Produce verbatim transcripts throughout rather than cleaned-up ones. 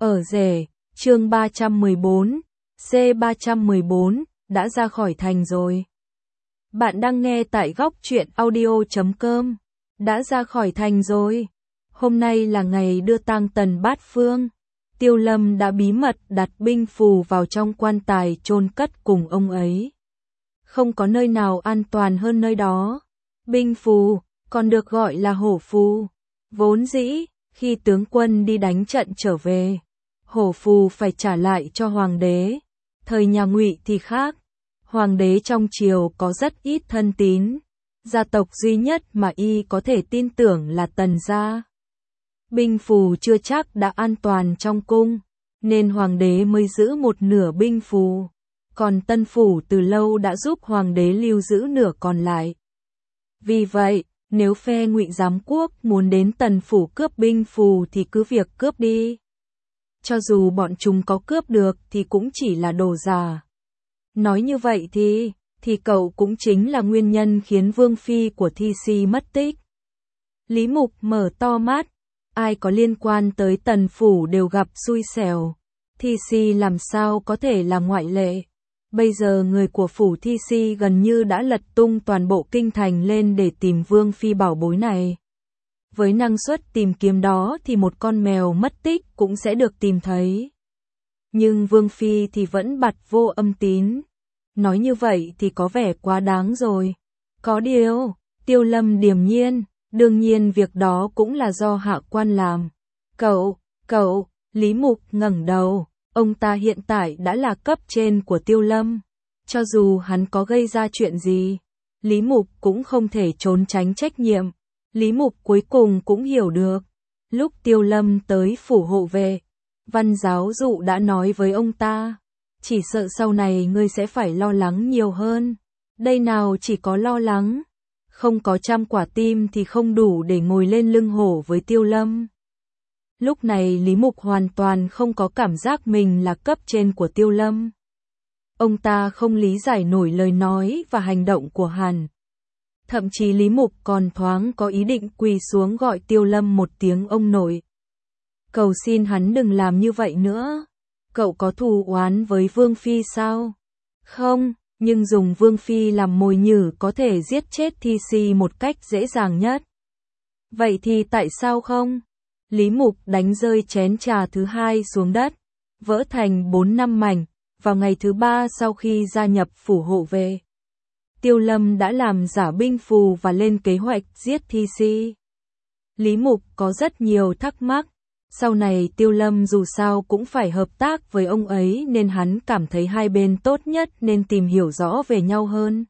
Ở rể, chương ba trăm mười bốn, C ba trăm mười bốn, đã ra khỏi thành rồi. Bạn đang nghe tại góc truyện audio chấm com. Đã ra khỏi thành rồi. Hôm nay là ngày đưa tang Tần Bát Phương. Tiêu Lâm đã bí mật đặt binh phù vào trong quan tài chôn cất cùng ông ấy. Không có nơi nào an toàn hơn nơi đó. Binh phù, còn được gọi là hổ phù. Vốn dĩ, khi tướng quân đi đánh trận trở về, hổ phù phải trả lại cho hoàng đế. Thời nhà Ngụy thì khác. Hoàng đế trong triều có rất ít thân tín. Gia tộc duy nhất mà y có thể tin tưởng là Tần gia. Binh phù chưa chắc đã an toàn trong cung, nên hoàng đế mới giữ một nửa binh phù. Còn Tân phủ từ lâu đã giúp hoàng đế lưu giữ nửa còn lại. Vì vậy, nếu phe Ngụy giám quốc muốn đến Tần phủ cướp binh phù thì cứ việc cướp đi. Cho dù bọn chúng có cướp được thì cũng chỉ là đồ giả. Nói như vậy thì, thì cậu cũng chính là nguyên nhân khiến vương phi của Thi Si mất tích. Lý Mục mở to mắt, ai có liên quan tới Tần phủ đều gặp xui xẻo. Thi Si làm sao có thể là ngoại lệ. Bây giờ người của phủ Thi Si gần như đã lật tung toàn bộ kinh thành lên để tìm vương phi bảo bối này. Với năng suất tìm kiếm đó thì một con mèo mất tích cũng sẽ được tìm thấy. Nhưng vương phi thì vẫn bặt vô âm tín. Nói như vậy thì có vẻ quá đáng rồi. Có điều, Tiêu Lâm điềm nhiên, đương nhiên việc đó cũng là do hạ quan làm. Cậu, cậu, Lý Mục ngẩng đầu, ông ta hiện tại đã là cấp trên của Tiêu Lâm. Cho dù hắn có gây ra chuyện gì, Lý Mục cũng không thể trốn tránh trách nhiệm. Lý Mục cuối cùng cũng hiểu được. Lúc Tiêu Lâm tới phủ hộ vệ, Văn giáo dụ đã nói với ông ta, chỉ sợ sau này ngươi sẽ phải lo lắng nhiều hơn. Đây nào chỉ có lo lắng, không có trăm quả tim thì không đủ để ngồi lên lưng hổ với Tiêu Lâm. Lúc này Lý Mục hoàn toàn không có cảm giác mình là cấp trên của Tiêu Lâm. Ông ta không lý giải nổi lời nói và hành động của hắn. Thậm chí Lý Mục còn thoáng có ý định quỳ xuống gọi Tiêu Lâm một tiếng ông nội. Cầu xin hắn đừng làm như vậy nữa. Cậu có thù oán với Vương Phi sao? Không, nhưng dùng Vương Phi làm mồi nhử có thể giết chết Thi Si một cách dễ dàng nhất. Vậy thì tại sao không? Lý Mục đánh rơi chén trà thứ hai xuống đất, vỡ thành bốn năm mảnh, vào ngày thứ ba sau khi gia nhập phủ hộ vệ. Tiêu Lâm đã làm giả binh phù và lên kế hoạch giết Thi Si. Lý Mục có rất nhiều thắc mắc. Sau này Tiêu Lâm dù sao cũng phải hợp tác với ông ấy nên hắn cảm thấy hai bên tốt nhất nên tìm hiểu rõ về nhau hơn.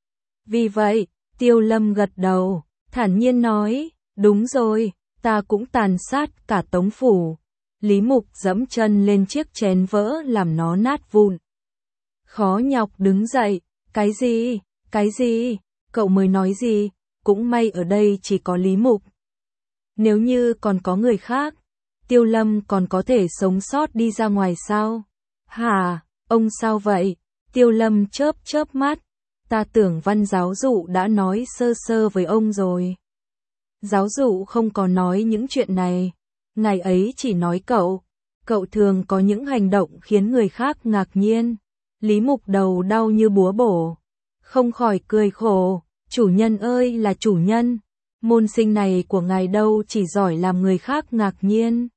Vì vậy, Tiêu Lâm gật đầu, thản nhiên nói, đúng rồi, ta cũng tàn sát cả Tống phủ. Lý Mục giẫm chân lên chiếc chén vỡ làm nó nát vụn. Khó nhọc đứng dậy, cái gì, cái gì, cậu mới nói gì, cũng may ở đây chỉ có Lý Mục. Nếu như còn có người khác, Tiêu Lâm còn có thể sống sót đi ra ngoài sao? Hả, ông sao vậy? Tiêu Lâm chớp chớp mắt, ta tưởng Văn giáo dụ đã nói sơ sơ với ông rồi. Giáo dụ không có nói những chuyện này, ngày ấy chỉ nói cậu, cậu thường có những hành động khiến người khác ngạc nhiên. Lý Mục đầu đau như búa bổ, không khỏi cười khổ, chủ nhân ơi là chủ nhân, môn sinh này của ngài đâu chỉ giỏi làm người khác ngạc nhiên.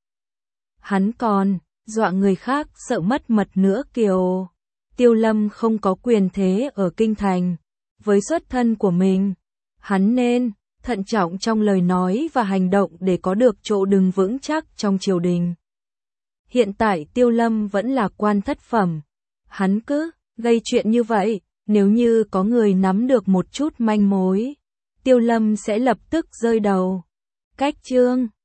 Hắn còn dọa người khác sợ mất mật nữa kiều. Tiêu Lâm không có quyền thế ở kinh thành, với xuất thân của mình, hắn nên thận trọng trong lời nói và hành động để có được chỗ đứng vững chắc trong triều đình. Hiện tại Tiêu Lâm vẫn là quan thất phẩm, hắn cứ gây chuyện như vậy, nếu như có người nắm được một chút manh mối, Tiêu Lâm sẽ lập tức rơi đầu. Cách chương